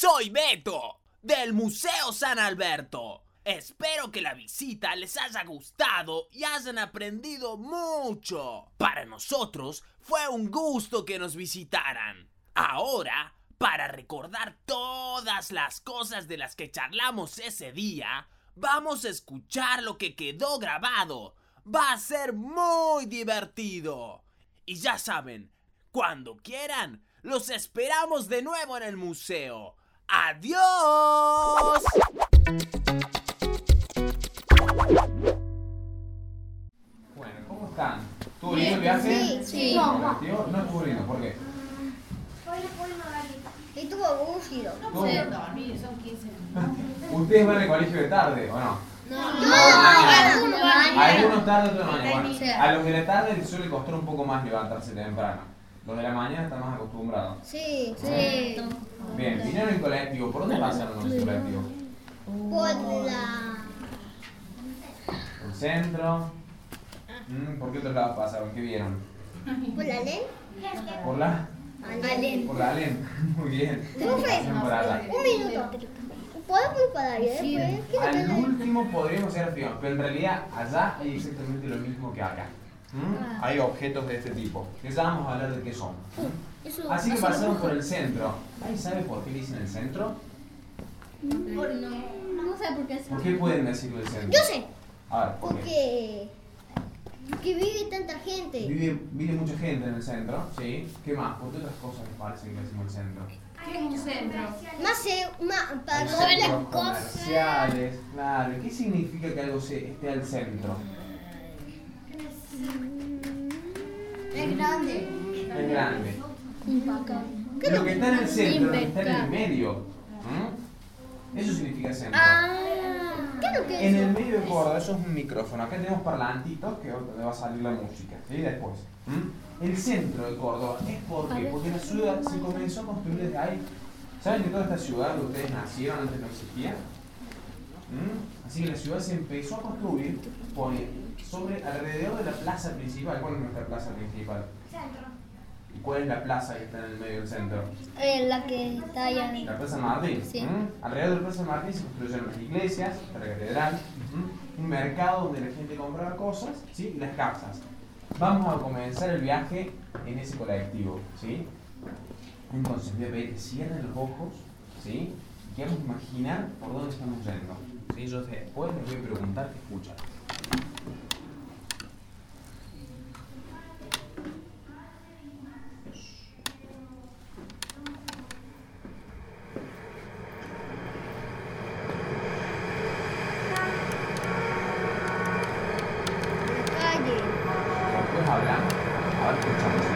Soy Beto, del Museo San Alberto. Espero que la visita les haya gustado y hayan aprendido mucho. Para nosotros fue un gusto que nos visitaran. Ahora, para recordar todas las cosas de las que charlamos ese día, vamos a escuchar lo que quedó grabado. Va a ser muy divertido. Y ya saben, cuando quieran, los esperamos de nuevo en el museo. ¡Adiós! Bueno, ¿cómo están? ¿Estuvo lindo el viaje? Sí. No estuvo lindo, ¿por qué? Estuvo aburrido. No pueden dormir, son 15 ¿Ustedes van al colegio de tarde o no? Algunos tarde, otros de mañana. Bueno, a los de la tarde les suele costar un poco más levantarse temprano. Los de la mañana están más acostumbrados. Sí. Bien, vinieron en colectivo. ¿Por dónde pasaron con el colectivo? Por ¿El centro? ¿Por qué otros lados pasaron? ¿Qué vieron? la ley. ¿Por la? Alén. Por la Alén. Muy bien. Pasaron por allá. Un minuto. ¿Podemos ir para allá después? Al último podríamos ser afirmados, pero en realidad allá hay exactamente lo mismo que acá. Hay objetos de este tipo, que ya vamos a hablar de qué son. Así que pasamos por el centro. ¿Alguien sabe por qué dicen el centro? No sé por qué. ¿Por qué pueden decirlo el centro? Yo sé. A ver, ¿por qué? Porque vive tanta gente. Vive mucha gente en el centro, ¿sí? ¿Qué más? ¿Por qué otras cosas les parece que decimos el centro? ¿Qué es un centro? Para Hay todas las centros cosas. comerciales, claro. ¿Qué significa que algo esté al centro? Es grande. Es grande. Lo que está en el centro, lo que está en el medio. Eso significa centro. ¿Qué es lo que es En el eso? medio de Córdoba, eso es un micrófono. Acá tenemos parlantitos que donde va a salir la música. ¿Sí? Después. El centro de Córdoba es porque la ciudad se comenzó a construir desde ahí. ¿Saben que toda esta ciudad donde ustedes nacieron antes no existía? Así que la ciudad se empezó a construir alrededor de la plaza principal. ¿Cuál es nuestra plaza principal? ¿Y cuál es la plaza que está en el medio del centro? La que está allá. La Plaza Martín. Sí. Alrededor de la Plaza Martín se construyeron las iglesias, la catedral, un mercado donde la gente compraba cosas, ¿sí? Y las casas. Vamos a comenzar el viaje en ese colectivo, ¿sí? Entonces voy a pedir que cierren los ojos, ¿sí? Y que vamos a imaginar por dónde estamos yendo, ¿sí? Yo después les voy a preguntar qué escuchan. Calle. Después hablan, a ver, escuchamos.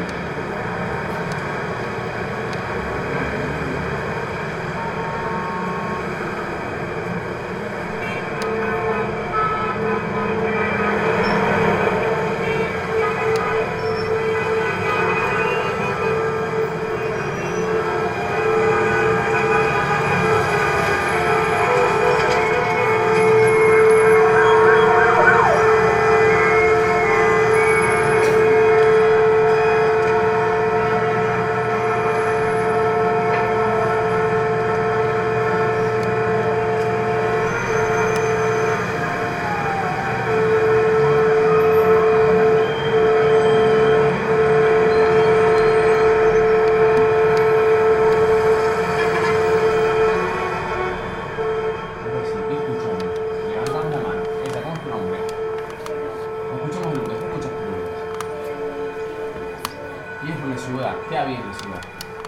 ¿Qué había en la ciudad?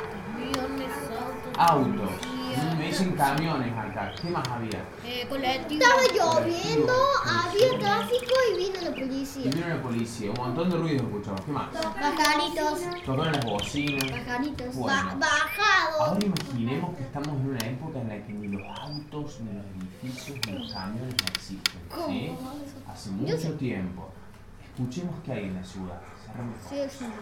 Autos. Me dicen camiones acá. ¿Qué más había? Estaba lloviendo, había tráfico y vino la Y policía. vino la policía. Un montón de ruidos escuchamos. ¿Qué más? Pajaritos. Tocaron las bocinas. Pajaritos. Bueno. Bajados. Ahora imaginemos que estamos en una época en la que ni los autos, ni los edificios, ni los camiones no existen. ¿Sí? Hace mucho tiempo. Escuchemos qué hay en la ciudad. Cerramos los ojos. Sí.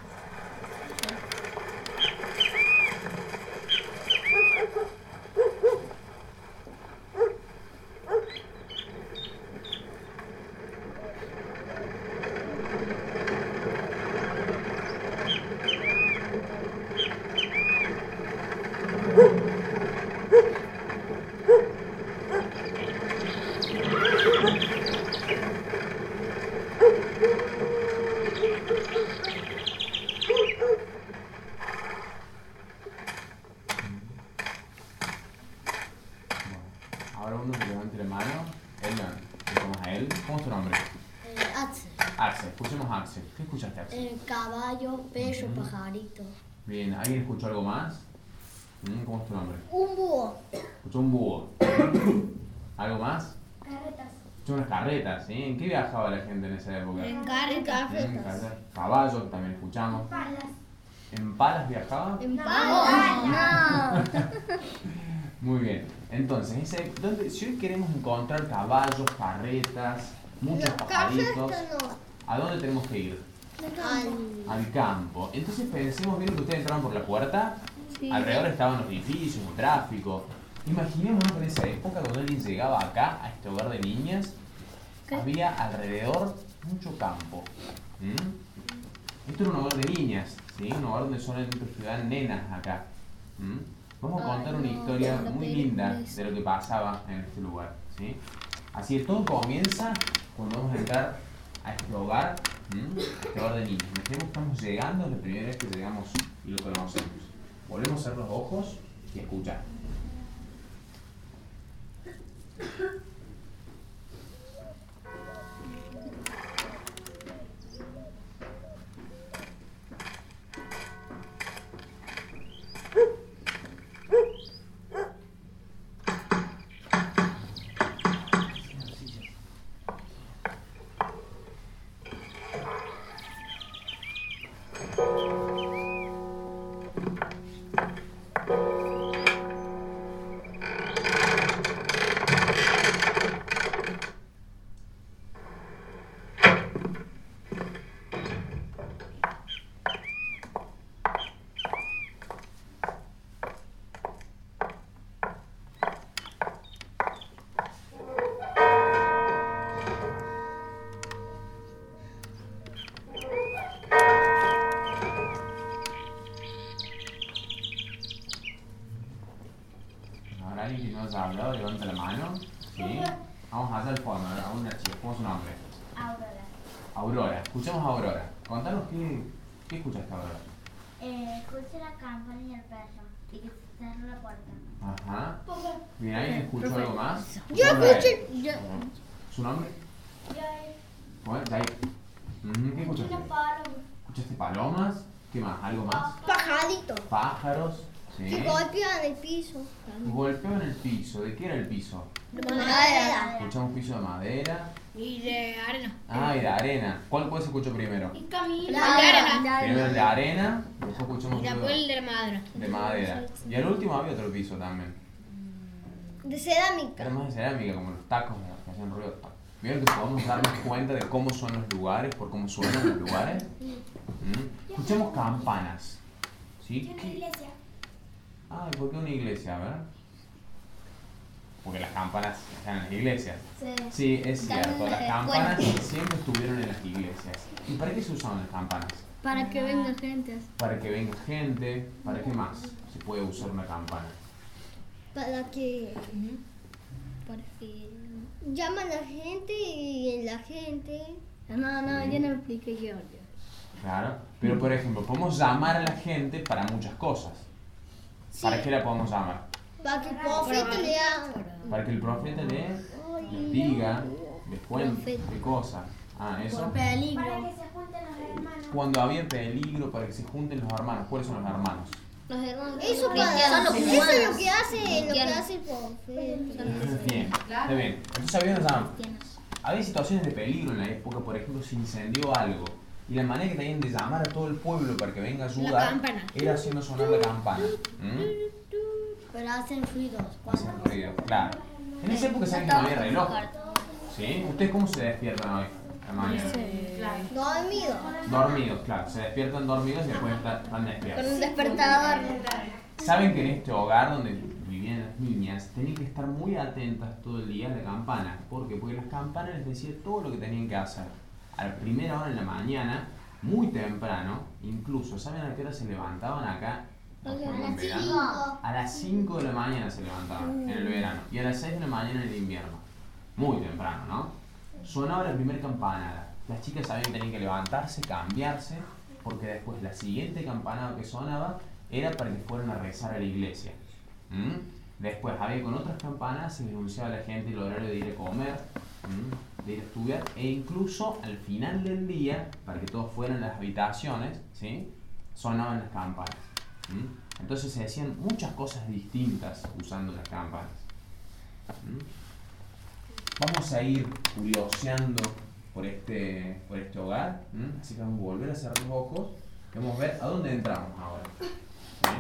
Axel? ¿Qué escuchaste, Axel? Caballo, perro, pajarito. Bien, ¿alguien escuchó algo más? ¿Cómo es tu nombre? Un búho. Escuchó un búho. ¿Algo más? Carretas. Escuchó unas carretas, ¿sí? ¿En qué viajaba la gente en esa época? Carretas. Carretas. Caballos también escuchamos. Palas. ¿En palas viajaba? En palas. No. Muy bien. Entonces, si hoy queremos encontrar caballos, carretas, muchos pajaritos, ¿a dónde tenemos que ir? Al campo. Entonces pensemos bien que ustedes entraron por la puerta. Sí. Alrededor estaban los edificios, el tráfico. Imaginémonos que en esa época, cuando alguien llegaba acá, a este hogar de niñas, había alrededor mucho campo. Esto era un hogar de niñas, ¿sí? Un hogar donde solamente estudiaban nenas acá. Vamos a contar una historia muy linda de lo que pasaba en este lugar, ¿sí? Así que todo comienza cuando vamos a entrar a este hogar, a este hogar de niños. Imaginemos que estamos llegando, es la primera vez que llegamos y lo conocemos. Volvemos a cerrar los ojos y escuchar. ¿Alguien que nos ha hablado? Levanta la mano. ¿Sí? Vamos a hacer el fondo, a una chica. ¿Cómo es su nombre? Aurora. Aurora. Escuchamos a Aurora. Contanos qué escuchaste, Aurora. Escuché la campana y el perro. Y que se cerró la puerta. Ajá. Bien, ¿alguien escuchó algo más? Yo escuché. ¿Su nombre? Bueno, Jair. ¿Qué escuchaste? ¿Escuchaste palomas? ¿Qué más? ¿Algo más? Pajaritos. Pájaros. Sí. Que golpean el piso. Golpeo en el piso. ¿De qué era el piso? De madera. Escuchamos piso de madera. Y de arena. Ah, y de arena. ¿Cuál se escuchó primero? Y camino. La arena. Primero el de arena, después escuchamos Y después el de madera. de madera. Y al último había otro piso también. De cerámica. Era más de cerámica, como los tacos que hacían ruido. ¿Vieron que podemos darnos cuenta de cómo son los lugares, por cómo suenan los lugares? Escuchamos campanas. ¿Sí? Una iglesia. Ah, ¿y por qué una iglesia? A ver. Porque las campanas están en las iglesias. Sí, es cierto. Las campanas siempre estuvieron en las iglesias. ¿Y para qué se usaban las campanas? Para que venga gente. Para que venga gente. ¿Para qué más se puede usar una campana? Para que llaman a la gente y la gente. No, yo no lo expliqué yo. Claro. Pero por ejemplo, podemos llamar a la gente para muchas cosas. ¿Para qué la podemos llamar? Para que el profeta lea. Para que el profeta les diga, les cuente qué cosas. Ah, eso. Por peligro. Para que se junten los hermanos. Cuando había peligro, para que se junten los hermanos. ¿Cuáles son los hermanos? Los hermanos. Eso es lo que hace el profeta. Bien, está bien. Entonces había situaciones de peligro en la época, por ejemplo, se incendió algo. Y la manera que tenían de llamar a todo el pueblo para que venga a ayudar era haciendo sonar la campana. Pero hacen ruidos. Hacen ruido, claro. En esa época saben que no había reloj. ¿Sí? ¿Ustedes cómo se despiertan hoy? La mañana. Dormidos. Dormidos, claro. Se despiertan dormidos y después están despiertos. Con un despertador. Saben que en este hogar donde vivían las niñas tenían que estar muy atentas todo el día a la campana. ¿Por qué? Porque las campanas les decían todo lo que tenían que hacer. A la primera hora en la mañana, muy temprano, incluso, ¿saben a qué hora se levantaban acá? A las 5 de la mañana se levantaban en el verano y a las 6 de la mañana en el invierno. Muy temprano, ¿no? Sonaba la primera campanada. Las chicas sabían que tenían que levantarse, cambiarse, porque después la siguiente campanada que sonaba era para que fueran a rezar a la iglesia. Después había con otras campanas se denunciaba a la gente el horario de ir a comer, de ir a estudiar, e incluso al final del día, para que todos fueran a las habitaciones, ¿sí? Sonaban las campanas. Entonces se decían muchas cosas distintas usando las campanas. Vamos a ir curioseando por este hogar, así que vamos a volver a cerrar los ojos y vamos a ver a dónde entramos ahora. ¿Sí?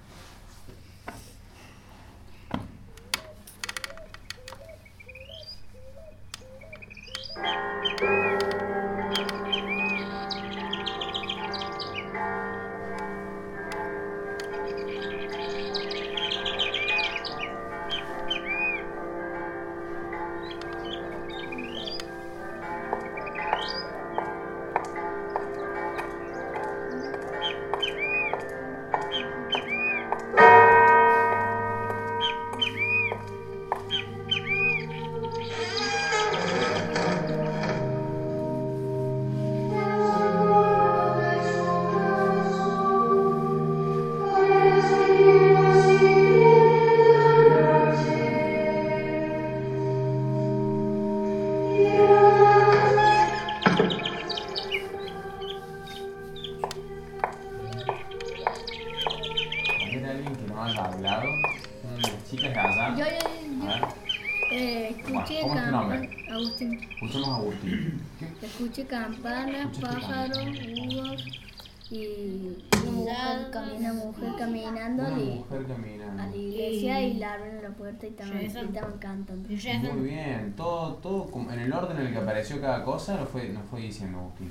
Escuché ¿Cómo es tu nombre? Agustín. Escuchemos a Agustín. Escuché campanas, pájaros, búhos y una mujer caminando Una a mujer caminando. la iglesia y la abren la puerta y estaban cantando. Muy bien, todo como en el orden en el que apareció cada cosa nos fue diciendo Agustín.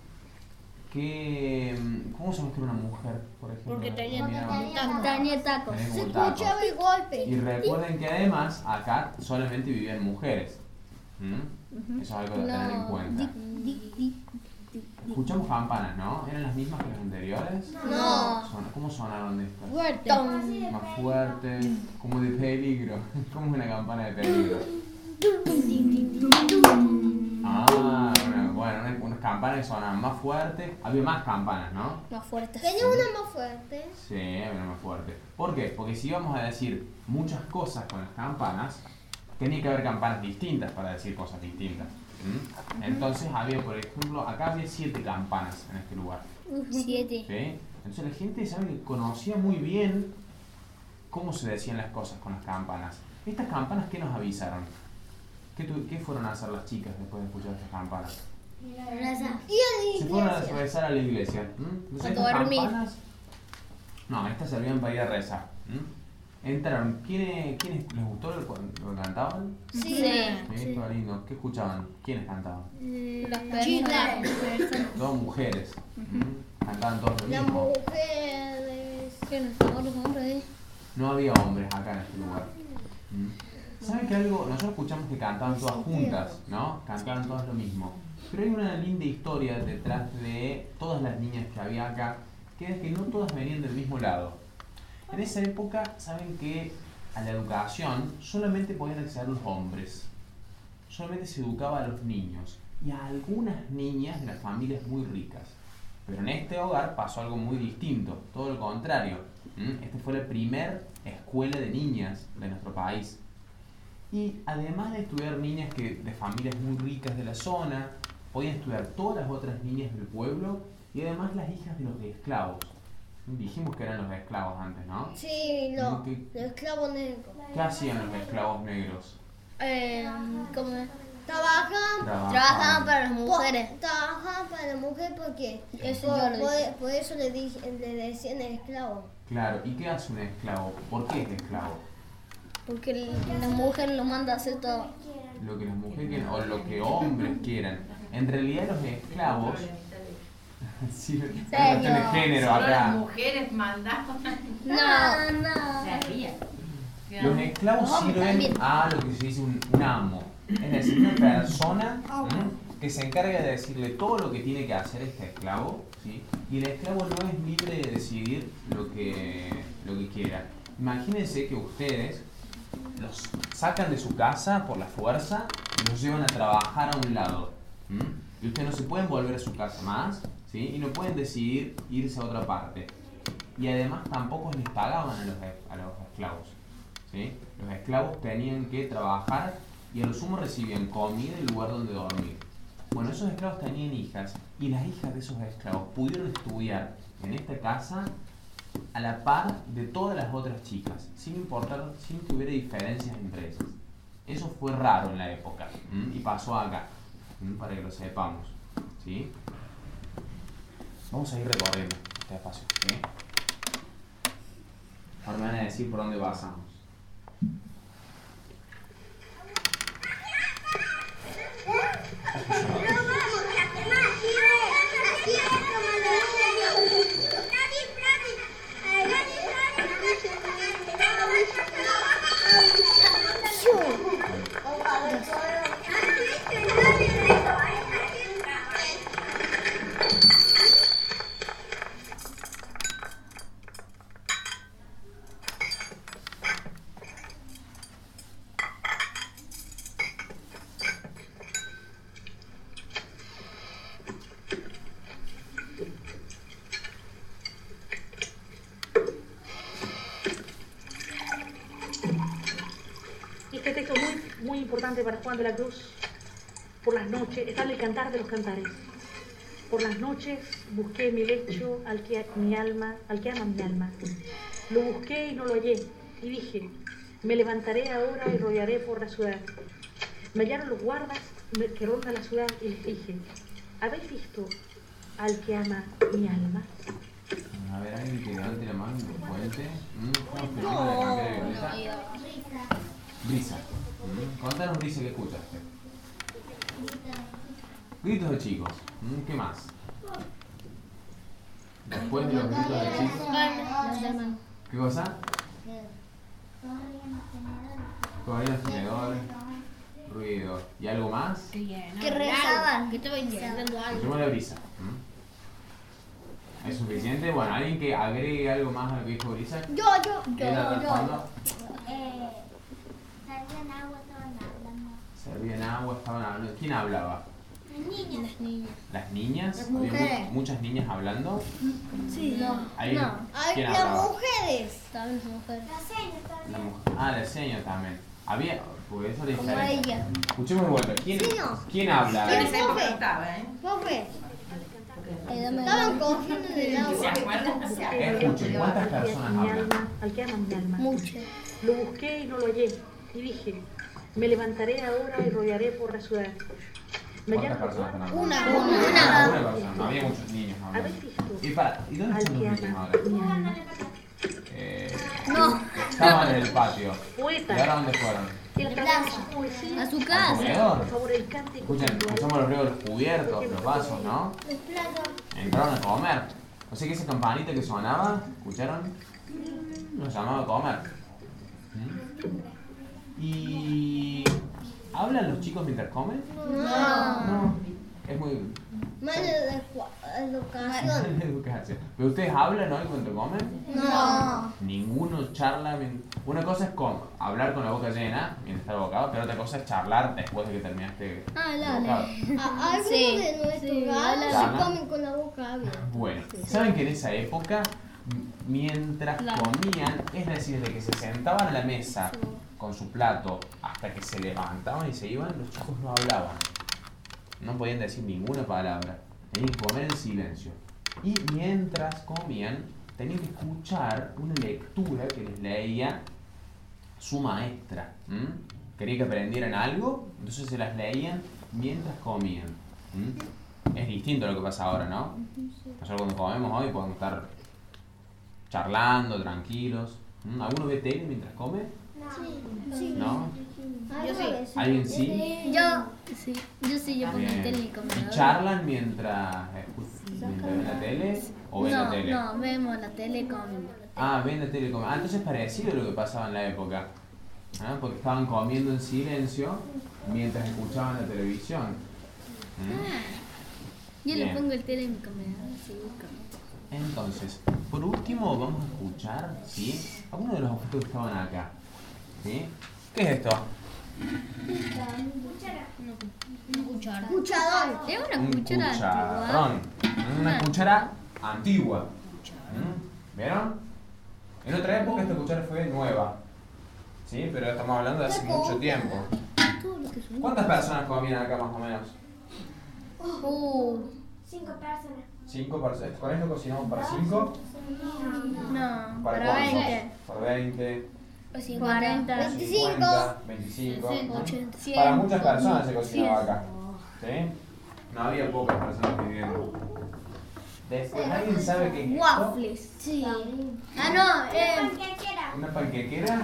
¿Cómo sabemos que era una mujer, por ejemplo? Porque tenía Caminaba. tacos. Tenía Se como tacos. escuchaba el golpe. Y recuerden que además acá solamente vivían mujeres. Eso es algo de tener en cuenta. Escuchamos campanas, ¿no? ¿Eran las mismas que las anteriores? No. ¿Cómo sonaron estas? Fuerte. Más fuerte, como de peligro. Como una campana de peligro. Bueno, unas campanas que sonaban más fuertes. Había más campanas, ¿no? Más fuertes. Tenía una más fuerte. Sí, había una más fuerte. ¿Por qué? Porque si íbamos a decir muchas cosas con las campanas, tenía que haber campanas distintas para decir cosas distintas. Entonces había, por ejemplo, acá había 7 campanas en este lugar. 7. ¿Sí? Entonces la gente sabe que conocía muy bien cómo se decían las cosas con las campanas. ¿Estas campanas qué nos avisaron? ¿Qué fueron a hacer las chicas después de escuchar estas campanas? Se fueron a rezar a la iglesia. Entonces, estas campanas, no, estas servían para ir a rezar. Entraron. ¿Quiénes les gustó lo que cantaban? Sí. Estaba lindo. ¿Qué escuchaban? ¿Quiénes cantaban? Las personas. Todas mujeres. Cantaban todos lo Las mismo. mujeres. ¿Qué nos estaban los hombres? No había hombres acá en este lugar. ¿Saben que algo? Nosotros escuchamos que cantaban todas juntas, ¿no? Cantaban todas lo mismo. Pero hay una linda historia detrás de todas las niñas que había acá, que es que no todas venían del mismo lado. En esa época, saben que a la educación solamente podían acceder los hombres. Solamente se educaba a los niños y a algunas niñas de las familias muy ricas. Pero en este hogar pasó algo muy distinto, todo lo contrario. Esta fue la primera escuela de niñas de nuestro país. Y además de estudiar niñas de familias muy ricas de la zona, podían estudiar todas las otras niñas del pueblo y además las hijas de los esclavos. Dijimos que eran los esclavos antes, ¿no? Sí, los esclavos negros. ¿Qué hacían los esclavos negros? Como Trabajaban para las mujeres. Trabajaban para la mujer porque Eso yo lo dije. por eso le decían esclavo. Claro, ¿y qué hace un esclavo? ¿Por qué es esclavo? Porque la mujer lo manda a hacer todo. Lo que las mujeres quieran o lo que hombres quieran. En realidad los esclavos... sí, hay cuestión de género Solo las acá. mujeres mandaban. No. Se rían. Los esclavos sirven a lo que se dice un amo. Es decir, una persona que se encarga de decirle todo lo que tiene que hacer este esclavo, ¿sí? Y el esclavo no es libre de decidir lo que quiera. Imagínense que ustedes los sacan de su casa por la fuerza y los llevan a trabajar a un lado. Y ustedes no se pueden volver a su casa más, ¿sí? Y no pueden decidir irse a otra parte. Y además tampoco les pagaban a los esclavos, ¿sí? Los esclavos tenían que trabajar y a lo sumo recibían comida y lugar donde dormir. Bueno, esos esclavos tenían hijas y las hijas de esos esclavos pudieron estudiar en esta casa a la par de todas las otras chicas, sin importar, sin que hubiera diferencias entre ellas. Eso fue raro en la época y pasó acá, para que lo sepamos, ¿sí? Vamos a ir recorriendo este espacio, ¿sí? Ahora me van a decir por dónde pasamos. Este texto es muy importante para Juan de la Cruz. Por las noches, está en el Cantar de los Cantares. Por las noches busqué mi lecho al que ama mi alma. Lo busqué y no lo hallé. Y dije, me levantaré ahora y rodearé por la ciudad. Me hallaron los guardas que rondan la ciudad y les dije, ¿habéis visto al que ama mi alma? A ver, alguien que levante la mano, fuente. ¿Cómo se llama? Brisa. Contanos, Brisa, ¿qué escuchaste? Gritos de chicos. ¿Qué más? Después de los gritos de chicos. ¿Qué cosa? Corrían los tenedores. Ruido. ¿Y algo más? Que rezaban. Que estaban inventando algo. Escuchemos la Brisa. ¿Es suficiente? Bueno, ¿alguien que agregue algo más a lo que dijo Brisa? Yo. Servían agua, estaban hablando. ¿Quién hablaba? Las niñas. ¿Las niñas? Las ¿Había mujeres. muchas niñas hablando? Sí, no. ¿Quién Las hablaba? mujeres. Estaban las mujeres. La mujer. Ah, la señora también. Había. Porque eso es Como diferente. ella. Escuchemos de vuelta. ¿Quién habla? ¿Quién A ver. Profe, estaban cogiendo de agua. Escuchen, ¿cuántas personas hablan? Al que ama mi alma. Muchas. Lo busqué y no lo hallé. Y dije, me levantaré ahora y rodearé por la ciudad. Me ¿Cuántas hallaron los personas están guardas. hablando? Una. Una persona. No había muchos niños hablando. ¿Habéis visto ¿Y dónde al están que los niños ama ahora? mi alma? Estaban en el patio. Poeta. ¿Y ahora dónde fueron? El trabajo, su poesía. A su Al casa. comedor. Por favor, el cántico. Escuchen, escuchamos los ruidos de los cubiertos, los vasos, ¿no? Entraron a comer. O sea que esa campanita que sonaba, ¿escucharon? Nos llamaba a comer. ¿Y hablan los chicos mientras comen? No. Es muy... Mala educación. educación. ¿Pero ustedes hablan hoy cuando comen? No. Ninguno charla. Una cosa es hablar con la boca llena mientras está el bocado, pero otra cosa es charlar después de que terminaste el bocado. Algunos de nuestros gatos se comen con la boca abierta. Bueno, ¿saben que en esa época, mientras comían, es decir, de que se sentaban a la mesa con su plato hasta que se levantaban y se iban, los chicos no hablaban? No podían decir ninguna palabra, tenían que comer en silencio. Y mientras comían, tenían que escuchar una lectura que les leía su maestra. Quería que aprendieran algo, entonces se las leían mientras comían. Es distinto a lo que pasa ahora, ¿no? Nosotros cuando comemos hoy podemos estar charlando, tranquilos. ¿Alguno ve tele mientras come? Sí. ¿No? Yo sí. ¿Alguien sí? Yo pongo Bien. tele en el ¿Y comedor. charlan mientras ven la tele o ven la tele? No, vemos la tele y comemos. Ah, ven la tele y comen. Entonces es parecido a lo que pasaba en la época. Porque estaban comiendo en silencio mientras escuchaban la televisión. Yo le Bien. pongo el tele en mi comedor, así buscamos. Entonces, por último vamos a escuchar, ¿sí? Algunos de los objetos que estaban acá. ¿Sí? ¿Qué es esto? Una cuchara. Cuchador. Es una Un cuchara cucharón. Una cuchara antigua. ¿Vieron? En otra época esta cuchara fue nueva. ¿Sí? Pero estamos hablando de hace mucho tiempo. ¿Cuántas personas comían acá más o menos? 5 personas. 5 personas. ¿Con esto cocinamos para 5? No, ¿Para para cuántos? 20. Para 20. 40. 50, 25. 80, 100. Para muchas personas se cocinaba acá. ¿Sí? No había pocas personas viviendo. Después, ¿alguien sabe qué es esto? Waffles. Sí. Ah, no, ¿Una panquequera?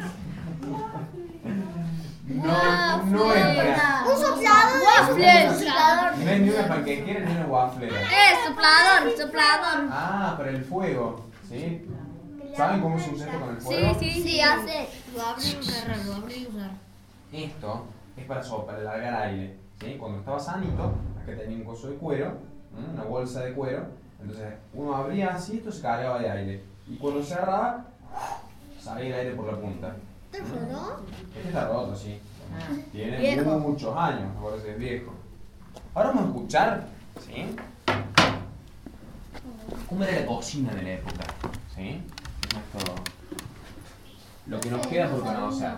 No es para... Un soplador. Waffles. No es ni una panquequera ni una wafflera. Soplador. Ah, para el fuego. ¿Sí? ¿Saben cómo se usa esto con el fuego? Sí, hace. Lo abrí y usar. Esto es para largar aire. ¿Sí? Cuando estaba sanito, acá tenía un coso de cuero, una bolsa de cuero. Entonces uno abría así, esto se cargaba de aire. Y cuando cerraba, salía el aire por la punta. ¿Te roto? Este está roto, sí. Tiene Viejo. muchos años, por eso es viejo. Ahora vamos a escuchar, ¿sí? ¿Cómo era la cocina de la época? ¿Sí? Esto, lo que nos queda por conocer.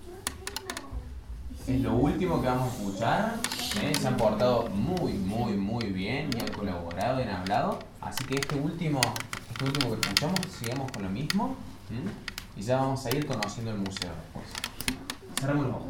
Es lo último que vamos a escuchar. ¿Sí? Se han portado muy bien y han colaborado y han hablado. Así que este último que escuchamos, sigamos con lo mismo. Y ya vamos a ir conociendo el museo después. Cerramos los ojos.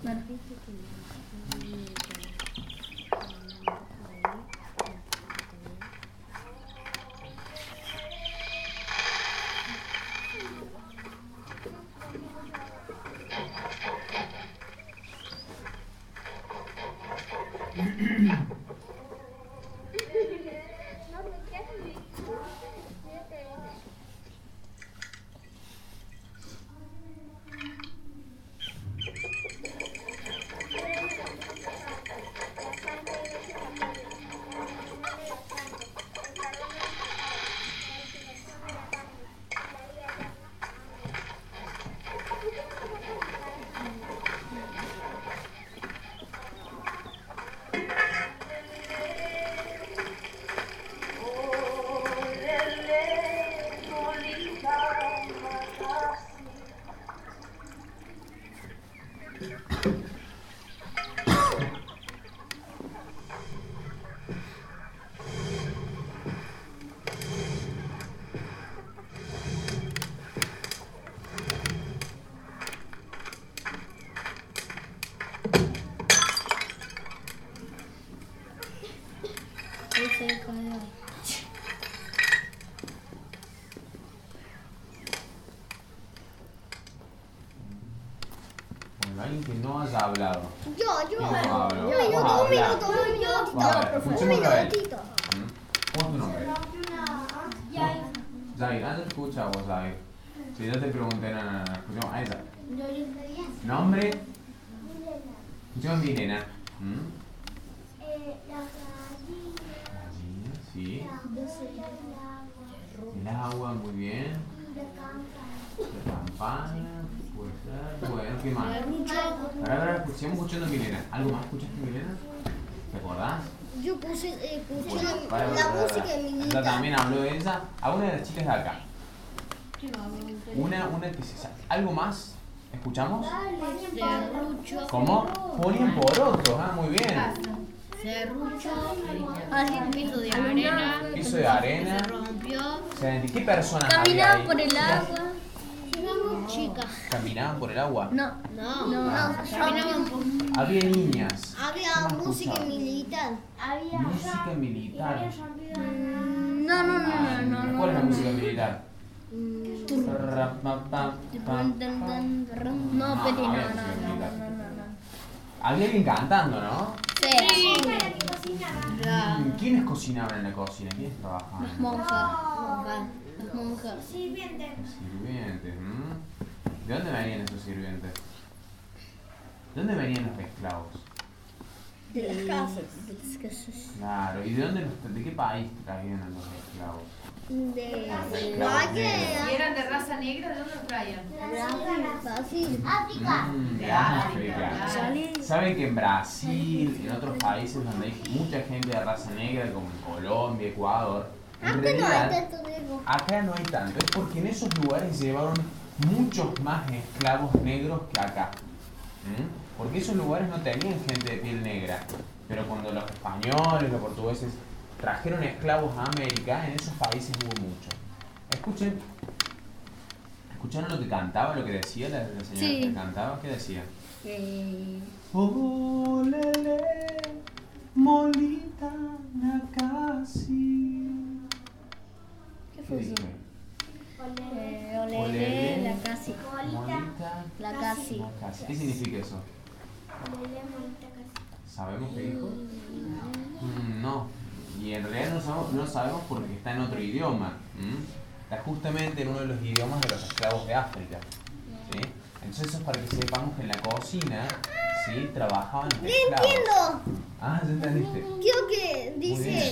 Bueno, alguien que no haya hablado. Yo. ¿Quién no habló? Un minuto. Vamos a hablar. Un Escuchémoslo a él. minutito. ¿Cómo es tu nombre? Jair, antes te escucha a vos, Jair. Si yo te pregunté, no. Escuchemos a ella. Nombre. Escuchemos Milena. Gallina, sí. El agua, muy bien. La campana, puede ser. Bueno, ¿qué más? Ahora, sigamos escuchando a Milena. ¿Algo más escuchaste, Milena? ¿Te acordás? Yo escuché Para. la música de mi Ella niña. también habló de ella. A una de las chicas de acá. Una que se sabe. ¿Algo más? ¿Escuchamos? Serrucho. ¿Cómo? Ponían porotos, muy bien. Serrucho. Piso de arena. Piso de arena. Se rompió. ¿Qué personas había Caminaban ahí? por el agua. Chica. ¿Caminaban por el agua? No. Caminaban por. Había niñas. Había ¿Qué más música escuchaban? militar. Música militar. No. ¿Cuál es la música militar? No, Peti, no. Había alguien cantando, ¿no? Sí. ¿Quiénes cocinaban en la cocina? ¿Quiénes trabajaban? Las monjas. Los sirvientes. ¿De dónde venían esos sirvientes? ¿De dónde venían los esclavos? De las casas. Claro, ¿y de qué país traían a los esclavos? De Esclavos negros. Si eran de raza negra, ¿de dónde los traían? Brasil. De África. Saben que en Brasil, en otros países donde hay mucha gente de raza negra, como en Colombia, Ecuador, en Acá no realidad, hay tanto negro. acá no hay tanto. Es porque en esos lugares llevaron muchos más esclavos negros que acá. Porque esos lugares no tenían gente de piel negra. Pero cuando los españoles, los portugueses trajeron esclavos a América, en esos países hubo mucho. ¿Escucharon lo que cantaba, lo que decía la señora que cantaba? ¿Qué decía? Oh, lele, molita na casi. ¿Qué fue eso? Olele, Olele, la casi. molita La casi. na casi. ¿Qué significa eso? ¿Sabemos qué dijo? No. Y en realidad no sabemos porque está en otro idioma. Está justamente en uno de los idiomas de los esclavos de África. ¿Sí? Entonces eso es para que sepamos que en la cocina, ¿sí?, trabajaban los esclavos. ¡Entiendo! Ah, ¿ya entendiste? Quiero que dice...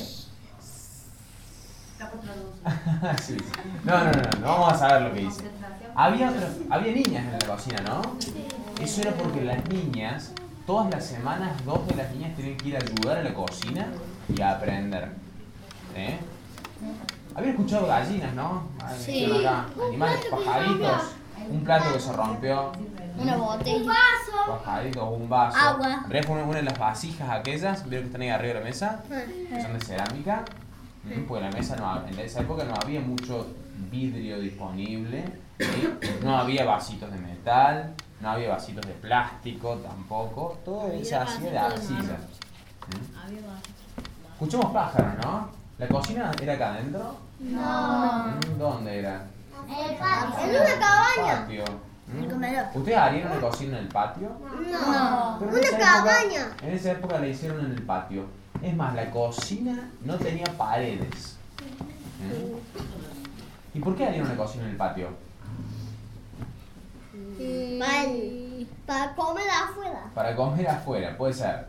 Sí. No vamos a saber lo que dice. Había niñas en la cocina, ¿no? Eso era porque las niñas, todas las semanas, 2 de las niñas tenían que ir a ayudar a la cocina y a aprender. ¿Eh? Había escuchado gallinas, ¿no? Sí. Acá. Animales, pajaritos, un plato que se rompió, Una botella. pajaritos, un vaso. Agua. En realidad fue una de las vasijas aquellas, vieron que están ahí arriba de la mesa, que son de cerámica. Porque en la mesa en esa época no había mucho vidrio disponible, ¿sí? No había vasitos de metal, no había vasitos de plástico tampoco, todo se hacía de arcilla. Escuchamos pájaros, ¿no? ¿La cocina era acá adentro? No. ¿Dónde era? En una cabaña. Patio. El comedor. ¿Ustedes harían una cocina en el patio? No. Pero en Una esa cabaña. en esa época la hicieron en el patio. Es más, la cocina no tenía paredes. ¿Y por qué harían una cocina en el patio? Para comer afuera. Para comer afuera, puede ser.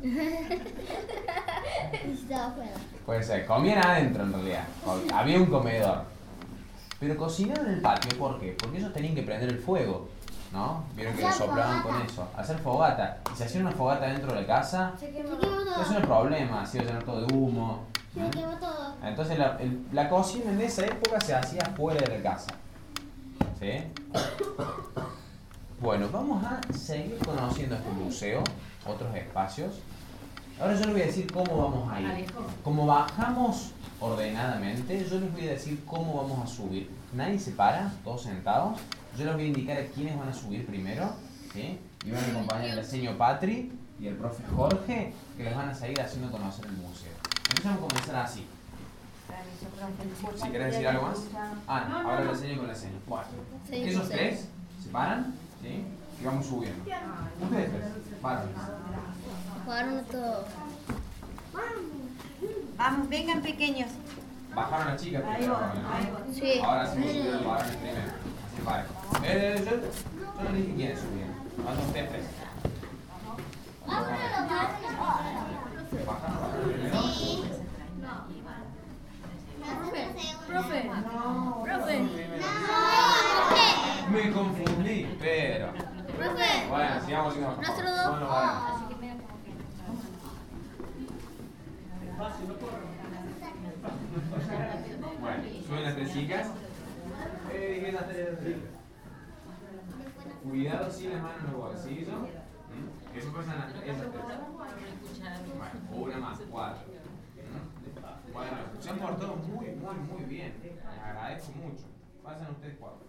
Afuera. Puede ser. Comían adentro en realidad. Había un comedor. Pero cocinaron en el patio, ¿por qué? Porque ellos tenían que prender el fuego, ¿no? Vieron que Hacer soplaban fogata. con eso. Hacer fogata. Y si hacían una fogata dentro de la casa, eso no es problema, se iba a llenar todo de humo. Se quemó todo. Entonces la cocina en esa época se hacía fuera de la casa. ¿Sí? Bueno, vamos a seguir conociendo este museo, otros espacios. Ahora yo les voy a decir cómo vamos a ir. Como bajamos ordenadamente, yo les voy a decir cómo vamos a subir. Nadie se para, todos sentados. Yo les voy a indicar a quiénes van a subir primero, ¿sí? Y van a acompañar el señor Patri y el profe Jorge, que les van a seguir haciendo conocer el museo. Entonces vamos a comenzar así. Si querés decir algo más. Ah, ahora la seño con la seña. Bueno, esos 3 se paran, ¿sí? Y vamos subiendo. Ustedes 3, paran. Jugaron todo. Vamos, vengan pequeños. Bajaron las chicas primero, ¿no? Sí. Ahora sí subieron los varones primero. Así parejo. Yo no dije quiénes subían. Van ustedes 3. ¿Bajaron primero? Profe. Me confundí, pero... Profe. Bueno, sigamos. Nosotros dos. Son los varones. Bueno, suben las 3 chicas. Cuidado sin las manos en los bolsillos. Eso pasa en esas 3. Bueno, una más, 4. Bueno, se han portado muy bien. Les agradezco mucho. Pasan ustedes 4.